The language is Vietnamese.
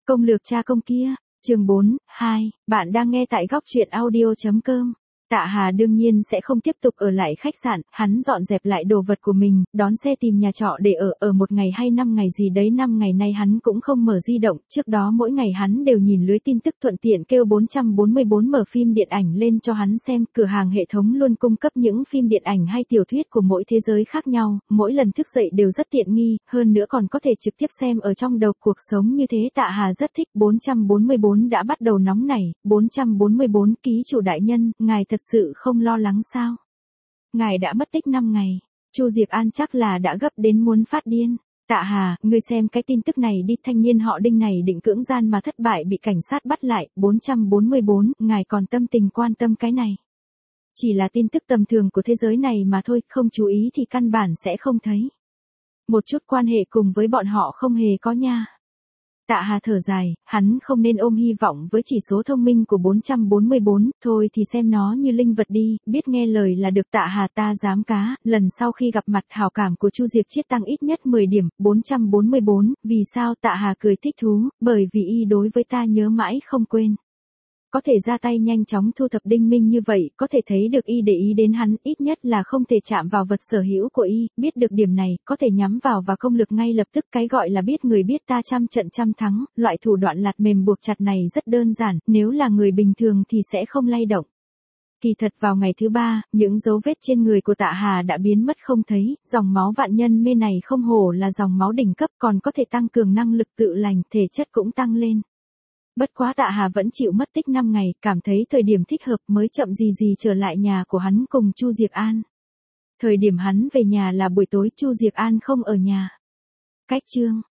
Công lược cha công kia, chương 4, 2, bạn đang nghe tại góc truyện audio.com. Tạ Hà đương nhiên sẽ không tiếp tục ở lại khách sạn, hắn dọn dẹp lại đồ vật của mình, đón xe tìm nhà trọ để ở 1 ngày hay 5 ngày gì đấy. 5 ngày nay hắn cũng không mở di động, trước đó mỗi ngày hắn đều nhìn lưới tin tức, thuận tiện kêu 444 mở phim điện ảnh lên cho hắn xem. Cửa hàng hệ thống luôn cung cấp những phim điện ảnh hay tiểu thuyết của mỗi thế giới khác nhau, mỗi lần thức dậy đều rất tiện nghi, hơn nữa còn có thể trực tiếp xem ở trong đầu. Cuộc sống như thế Tạ Hà rất thích. 444 đã bắt đầu nóng nảy. 444 ký chủ đại nhân, ngài thật sự không lo lắng sao? Ngài đã mất tích 5 ngày. Chu Diệc An chắc là đã gấp đến muốn phát điên. Tạ Hà, ngươi xem cái tin tức này đi, thanh niên họ Đinh này định cưỡng gian mà thất bại bị cảnh sát bắt lại. 444, ngài còn tâm tình quan tâm cái này? Chỉ là tin tức tầm thường của thế giới này mà thôi, không chú ý thì căn bản sẽ không thấy. Một chút quan hệ cùng với bọn họ không hề có nha. Tạ Hà thở dài, hắn không nên ôm hy vọng với chỉ số thông minh của 444, thôi thì xem nó như linh vật đi, biết nghe lời là được. Tạ Hà, ta dám cá, lần sau khi gặp mặt hảo cảm của Chu Diệc Chiết tăng ít nhất 10 điểm. 444, vì sao? Tạ Hà cười thích thú, bởi vì y đối với ta nhớ mãi không quên. Có thể ra tay nhanh chóng thu thập Đinh Minh như vậy, có thể thấy được y để ý đến hắn, ít nhất là không thể chạm vào vật sở hữu của y, biết được điểm này, có thể nhắm vào và công lực ngay lập tức. Cái gọi là biết người biết ta trăm trận trăm thắng, loại thủ đoạn lạt mềm buộc chặt này rất đơn giản, nếu là người bình thường thì sẽ không lay động. Kỳ thật vào ngày thứ 3, những dấu vết trên người của Tạ Hà đã biến mất không thấy, dòng máu vạn nhân mê này không hổ là dòng máu đỉnh cấp, còn có thể tăng cường năng lực tự lành, thể chất cũng tăng lên. Bất quá Tạ Hà vẫn chịu mất tích 5 ngày, cảm thấy thời điểm thích hợp mới chậm gì gì trở lại nhà của hắn cùng Chu Diệc An. Thời điểm hắn về nhà là buổi tối, Chu Diệc An không ở nhà. Cách chương